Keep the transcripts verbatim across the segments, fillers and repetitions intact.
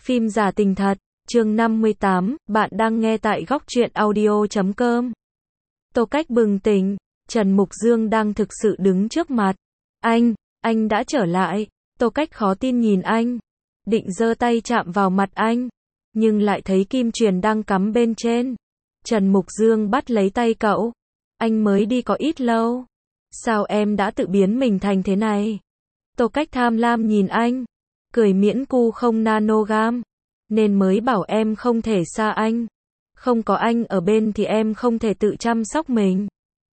Phim giả tình thật, chương năm mươi tám, bạn đang nghe tại góc truyện audio chấm com. Tô Cách bừng tỉnh, Trần Mục Dương đang thực sự đứng trước mặt. Anh, anh đã trở lại. Tô Cách khó tin nhìn anh, định giơ tay chạm vào mặt anh, nhưng lại thấy kim chuyền đang cắm bên trên. Trần Mục Dương bắt lấy tay cậu. Anh mới đi có ít lâu. Sao em đã tự biến mình thành thế này? Tô Cách tham lam nhìn anh, cười miễn cu không nanogam, nên mới bảo em không thể xa anh. Không có anh ở bên thì em không thể tự chăm sóc mình.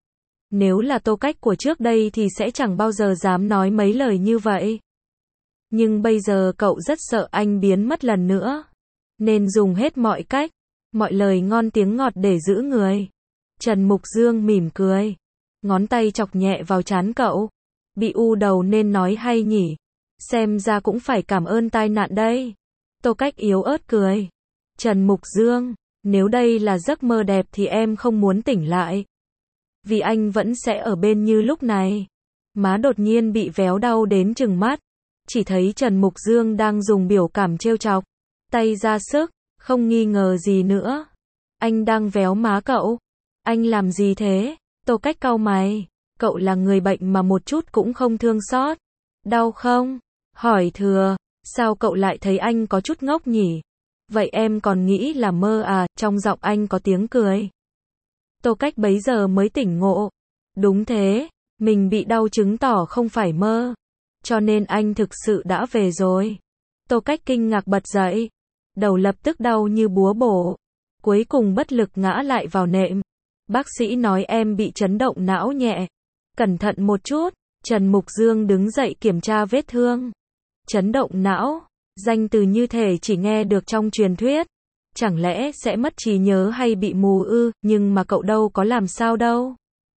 Nếu là Tô Cách của trước đây thì sẽ chẳng bao giờ dám nói mấy lời như vậy. Nhưng bây giờ cậu rất sợ anh biến mất lần nữa, nên dùng hết mọi cách, mọi lời ngon tiếng ngọt để giữ người. Trần Mục Dương mỉm cười, ngón tay chọc nhẹ vào trán cậu. Bị u đầu nên nói hay nhỉ? Xem ra cũng phải cảm ơn tai nạn đây. Tô Cách yếu ớt cười. Trần Mục Dương, nếu đây là giấc mơ đẹp thì em không muốn tỉnh lại. Vì anh vẫn sẽ ở bên như lúc này. Má đột nhiên bị véo đau đến trừng mắt. Chỉ thấy Trần Mục Dương đang dùng biểu cảm trêu chọc. Tay ra sức, không nghi ngờ gì nữa. Anh đang véo má cậu. Anh làm gì thế? Tô Cách cau mày. Cậu là người bệnh mà một chút cũng không thương xót. Đau không? Hỏi thừa. Sao cậu lại thấy anh có chút ngốc nhỉ? Vậy em còn nghĩ là mơ à? Trong giọng anh có tiếng cười. Tô Cách bấy giờ mới tỉnh ngộ. Đúng thế, mình bị đau chứng tỏ không phải mơ. Cho nên anh thực sự đã về rồi. Tô Cách kinh ngạc bật dậy. Đầu lập tức đau như búa bổ. Cuối cùng bất lực ngã lại vào nệm. Bác sĩ nói em bị chấn động não nhẹ. Cẩn thận một chút. Trần Mục Dương đứng dậy kiểm tra vết thương. Chấn động não, danh từ như thể chỉ nghe được trong truyền thuyết. Chẳng lẽ sẽ mất trí nhớ hay bị mù ư? Nhưng mà cậu đâu có làm sao đâu.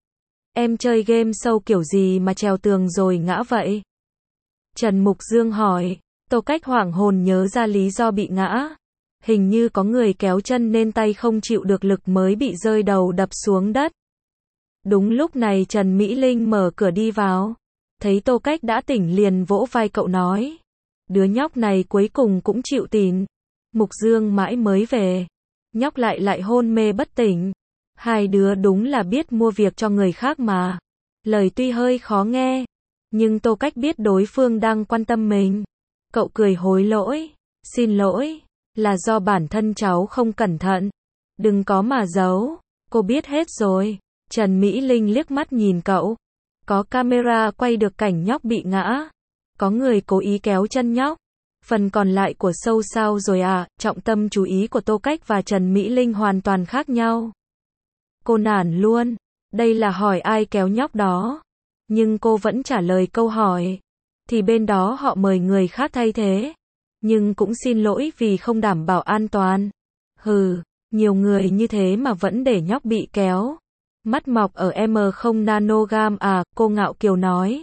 Em chơi game show kiểu gì mà trèo tường rồi ngã vậy? Trần Mục Dương hỏi. Tô Cách hoảng hồn nhớ ra lý do bị ngã. Hình như có người kéo chân nên tay không chịu được lực mới bị rơi đầu đập xuống đất. Đúng lúc này Trần Mỹ Linh mở cửa đi vào. Thấy Tô Cách đã tỉnh liền vỗ vai cậu nói. Đứa nhóc này cuối cùng cũng chịu tỉnh. Mục Dương mãi mới về. Nhóc lại lại hôn mê bất tỉnh. Hai đứa đúng là biết mua việc cho người khác mà. Lời tuy hơi khó nghe, nhưng Tô Cách biết đối phương đang quan tâm mình. Cậu cười hối lỗi. Xin lỗi, là do bản thân cháu không cẩn thận. Đừng có mà giấu, cô biết hết rồi. Trần Mỹ Linh liếc mắt nhìn cậu. Có camera quay được cảnh nhóc bị ngã. Có người cố ý kéo chân nhóc. Phần còn lại của show sao rồi à? Trọng tâm chú ý của Tô Cách và Trần Mỹ Linh hoàn toàn khác nhau. Cô nản luôn. Đây là hỏi ai kéo nhóc đó. Nhưng cô vẫn trả lời câu hỏi. Thì bên đó họ mời người khác thay thế. Nhưng cũng xin lỗi vì không đảm bảo an toàn. Hừ, nhiều người như thế mà vẫn để nhóc bị kéo. Mắt mọc ở em không nanogam à? Cô ngạo kiều nói.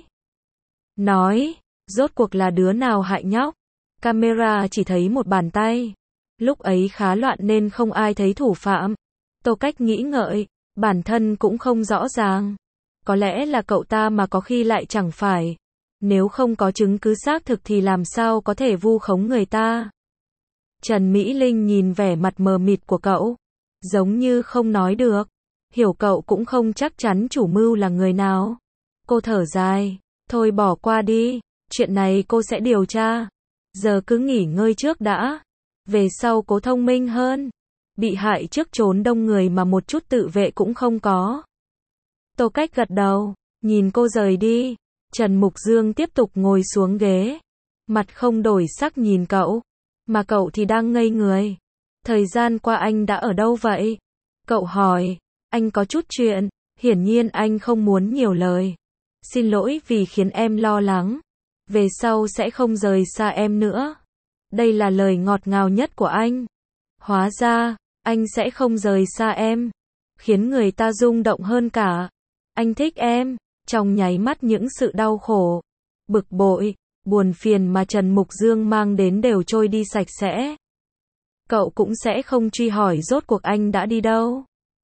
Nói, rốt cuộc là đứa nào hại nhóc? Camera chỉ thấy một bàn tay. Lúc ấy khá loạn nên không ai thấy thủ phạm. Tô Cách nghĩ ngợi, bản thân cũng không rõ ràng. Có lẽ là cậu ta mà có khi lại chẳng phải. Nếu không có chứng cứ xác thực thì làm sao có thể vu khống người ta? Trần Mỹ Linh nhìn vẻ mặt mờ mịt của cậu. Giống như không nói được. Hiểu cậu cũng không chắc chắn chủ mưu là người nào. Cô thở dài. Thôi bỏ qua đi. Chuyện này cô sẽ điều tra. Giờ cứ nghỉ ngơi trước đã. Về sau cố thông minh hơn. Bị hại trước trốn đông người mà một chút tự vệ cũng không có. Tô Cách gật đầu. Nhìn cô rời đi. Trần Mục Dương tiếp tục ngồi xuống ghế. Mặt không đổi sắc nhìn cậu. Mà cậu thì đang ngây người. Thời gian qua anh đã ở đâu vậy? Cậu hỏi. Anh có chút chuyện. Hiển nhiên anh không muốn nhiều lời. Xin lỗi vì khiến em lo lắng. Về sau sẽ không rời xa em nữa. Đây là lời ngọt ngào nhất của anh. Hóa ra, anh sẽ không rời xa em. Khiến người ta rung động hơn cả. Anh thích em. Trong nháy mắt những sự đau khổ, bực bội, buồn phiền mà Trần Mục Dương mang đến đều trôi đi sạch sẽ. Cậu cũng sẽ không truy hỏi rốt cuộc anh đã đi đâu.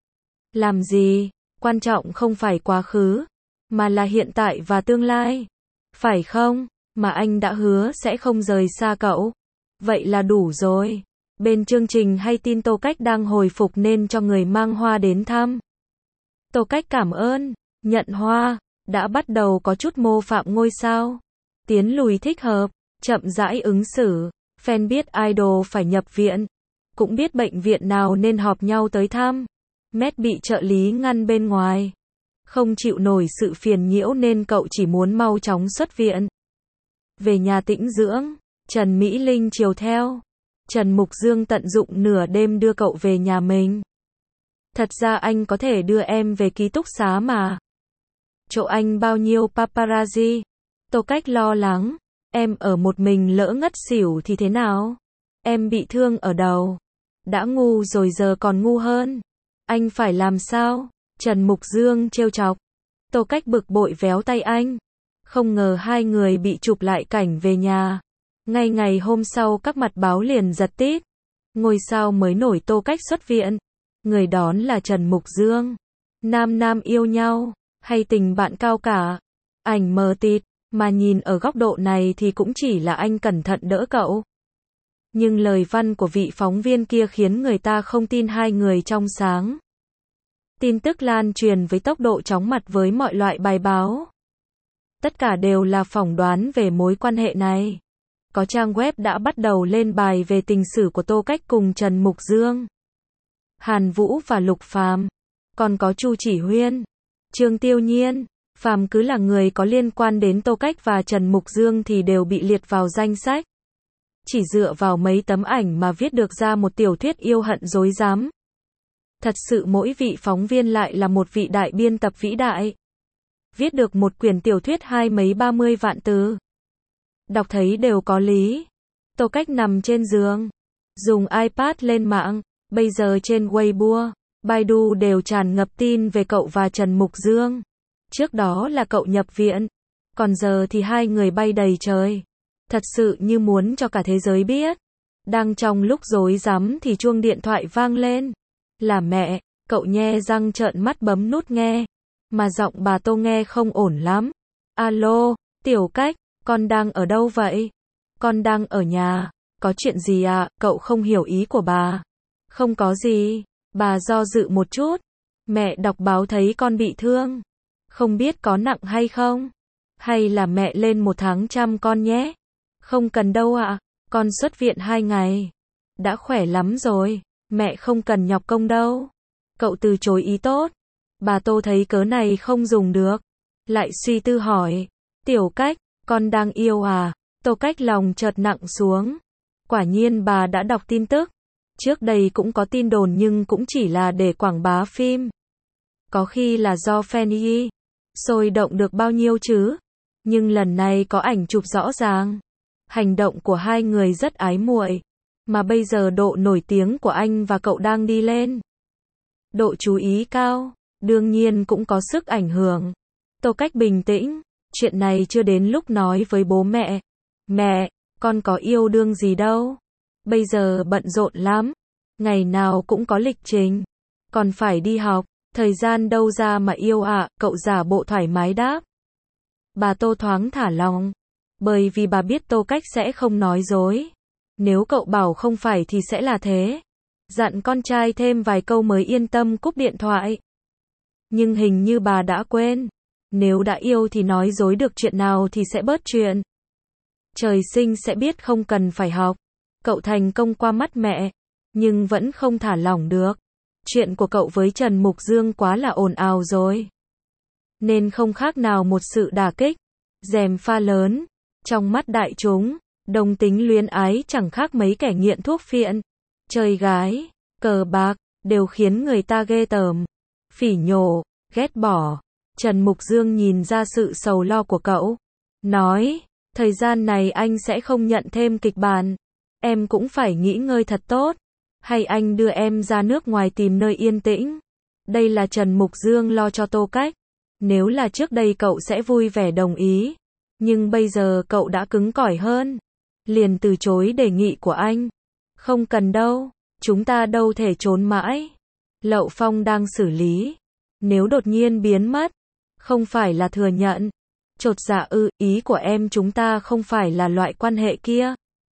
Làm gì? Quan trọng không phải quá khứ, mà là hiện tại và tương lai. Phải không? Mà anh đã hứa sẽ không rời xa cậu. Vậy là đủ rồi. Bên chương trình hay tin Tô Cách đang hồi phục nên cho người mang hoa đến thăm. Tô Cách cảm ơn, nhận hoa, đã bắt đầu có chút mô phạm ngôi sao. Tiến lùi thích hợp, chậm rãi ứng xử, fan biết idol phải nhập viện, cũng biết bệnh viện nào nên họp nhau tới thăm. Matt bị trợ lý ngăn bên ngoài. Không chịu nổi sự phiền nhiễu nên cậu chỉ muốn mau chóng xuất viện. Về nhà tĩnh dưỡng, Trần Mỹ Linh chiều theo. Trần Mục Dương tận dụng nửa đêm đưa cậu về nhà mình. Thật ra anh có thể đưa em về ký túc xá mà. Chỗ anh bao nhiêu paparazzi? Tô Cách lo lắng. Em ở một mình lỡ ngất xỉu thì thế nào? Em bị thương ở đầu. Đã ngu rồi giờ còn ngu hơn. Anh phải làm sao? Trần Mục Dương trêu chọc. Tô Cách bực bội véo tay anh. Không ngờ hai người bị chụp lại cảnh về nhà. Ngay ngày hôm sau các mặt báo liền giật tít. Ngôi sao mới nổi Tô Cách xuất viện. Người đón là Trần Mục Dương. Nam nam yêu nhau, hay tình bạn cao cả. Ảnh mờ tịt, mà nhìn ở góc độ này thì cũng chỉ là anh cẩn thận đỡ cậu. Nhưng lời văn của vị phóng viên kia khiến người ta không tin hai người trong sáng. Tin tức lan truyền với tốc độ chóng mặt với mọi loại bài báo. Tất cả đều là phỏng đoán về mối quan hệ này. Có trang web đã bắt đầu lên bài về tình sử của Tô Cách cùng Trần Mục Dương, Hàn Vũ và Lục Phàm. Còn có Chu Chỉ Huyên, Trương Tiêu Nhiên, phàm cứ là người có liên quan đến Tô Cách và Trần Mục Dương thì đều bị liệt vào danh sách. Chỉ dựa vào mấy tấm ảnh mà viết được ra một tiểu thuyết yêu hận dối rắm. Thật sự mỗi vị phóng viên lại là một vị đại biên tập vĩ đại. Viết được một quyển tiểu thuyết hai mấy ba mươi vạn từ. Đọc thấy đều có lý. Tô Cách nằm trên giường, dùng iPad lên mạng. Bây giờ trên Weibo, Baidu đều tràn ngập tin về cậu và Trần Mục Dương. Trước đó là cậu nhập viện, còn giờ thì hai người bay đầy trời. Thật sự như muốn cho cả thế giới biết. Đang trong lúc rối rắm thì chuông điện thoại vang lên. Là mẹ, cậu nhe răng trợn mắt bấm nút nghe. Mà giọng bà Tô nghe không ổn lắm. Alo, Tiểu Cách, con đang ở đâu vậy? Con đang ở nhà. Có chuyện gì à? Cậu không hiểu ý của bà. Không có gì. Bà do dự một chút. Mẹ đọc báo thấy con bị thương. Không biết có nặng hay không? Hay là mẹ lên một tháng chăm con nhé? Không cần đâu ạ. À. Con xuất viện hai ngày. Đã khỏe lắm rồi. Mẹ không cần nhọc công đâu. Cậu từ chối ý tốt. Bà Tô thấy cớ này không dùng được. Lại suy tư hỏi. Tiểu Cách, con đang yêu à? Tô Cách lòng chợt nặng xuống. Quả nhiên bà đã đọc tin tức. Trước đây cũng có tin đồn nhưng cũng chỉ là để quảng bá phim. Có khi là do fan y. Sôi động được bao nhiêu chứ? Nhưng lần này có ảnh chụp rõ ràng. Hành động của hai người rất ái muội. Mà bây giờ độ nổi tiếng của anh và cậu đang đi lên. Độ chú ý cao, đương nhiên cũng có sức ảnh hưởng. Tô Cách bình tĩnh, chuyện này chưa đến lúc nói với bố mẹ. Mẹ, con có yêu đương gì đâu. Bây giờ bận rộn lắm. Ngày nào cũng có lịch trình. Còn phải đi học, thời gian đâu ra mà yêu ạ, à, cậu giả bộ thoải mái đáp. Bà Tô thoáng thả lòng. Bởi vì bà biết Tô Cách sẽ không nói dối. Nếu cậu bảo không phải thì sẽ là thế. Dặn con trai thêm vài câu mới yên tâm cúp điện thoại. Nhưng hình như bà đã quên. Nếu đã yêu thì nói dối được chuyện nào thì sẽ bớt chuyện. Trời sinh sẽ biết không cần phải học. Cậu thành công qua mắt mẹ. Nhưng vẫn không thả lỏng được. Chuyện của cậu với Trần Mục Dương quá là ồn ào rồi. Nên không khác nào một sự đả kích. Gièm pha lớn. Trong mắt đại chúng, đồng tính luyến ái chẳng khác mấy kẻ nghiện thuốc phiện. Chơi gái, cờ bạc, đều khiến người ta ghê tởm. Phỉ nhổ, ghét bỏ. Trần Mục Dương nhìn ra sự sầu lo của cậu. Nói, thời gian này anh sẽ không nhận thêm kịch bản. Em cũng phải nghỉ ngơi thật tốt. Hay anh đưa em ra nước ngoài tìm nơi yên tĩnh. Đây là Trần Mục Dương lo cho Tô Cách. Nếu là trước đây cậu sẽ vui vẻ đồng ý. Nhưng bây giờ cậu đã cứng cỏi hơn. Liền từ chối đề nghị của anh. Không cần đâu, chúng ta đâu thể trốn mãi. Lậu Phong đang xử lý. Nếu đột nhiên biến mất, không phải là thừa nhận. Chột dạ ư, ý của em chúng ta không phải là loại quan hệ kia.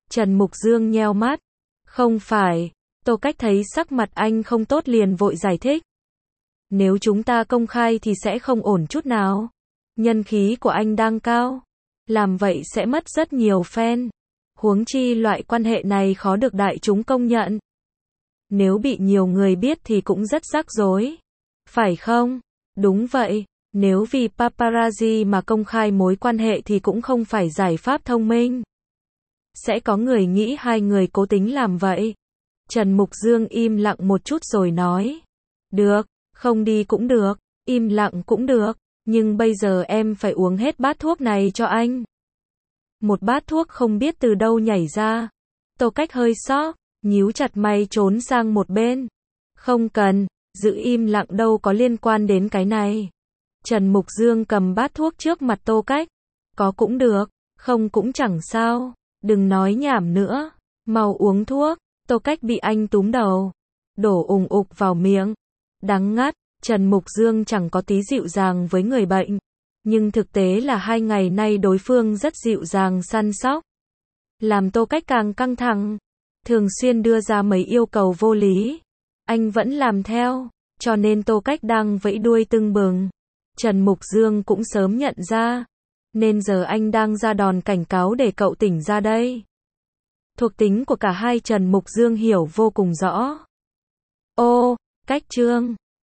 Trần Mục Dương nheo mắt. Không phải. Tô Cách thấy sắc mặt anh không tốt liền vội giải thích. Nếu chúng ta công khai thì sẽ không ổn chút nào. Nhân khí của anh đang cao. Làm vậy sẽ mất rất nhiều fan. Huống chi loại quan hệ này khó được đại chúng công nhận. Nếu bị nhiều người biết thì cũng rất rắc rối. Phải không? Đúng vậy. Nếu vì paparazzi mà công khai mối quan hệ thì cũng không phải giải pháp thông minh. Sẽ có người nghĩ hai người cố tính làm vậy. Trần Mục Dương im lặng một chút rồi nói. Được, không đi cũng được, im lặng cũng được, nhưng bây giờ em phải uống hết bát thuốc này cho anh. Một bát thuốc không biết từ đâu nhảy ra. Tô Cách hơi sốc, nhíu chặt mày trốn sang một bên. Không cần, giữ im lặng đâu có liên quan đến cái này. Trần Mục Dương cầm bát thuốc trước mặt Tô Cách. Có cũng được, không cũng chẳng sao, đừng nói nhảm nữa, mau uống thuốc. Tô Cách bị anh túm đầu, đổ ùng ục vào miệng. Đắng ngắt, Trần Mục Dương chẳng có tí dịu dàng với người bệnh. Nhưng thực tế là hai ngày nay đối phương rất dịu dàng săn sóc. Làm Tô Cách càng căng thẳng. Thường xuyên đưa ra mấy yêu cầu vô lý. Anh vẫn làm theo, cho nên Tô Cách đang vẫy đuôi tưng bừng. Trần Mục Dương cũng sớm nhận ra. Nên giờ anh đang ra đòn cảnh cáo để cậu tỉnh ra đây. Thuộc tính của cả hai Trần Mục Dương hiểu vô cùng rõ. Ô, Cách Trương,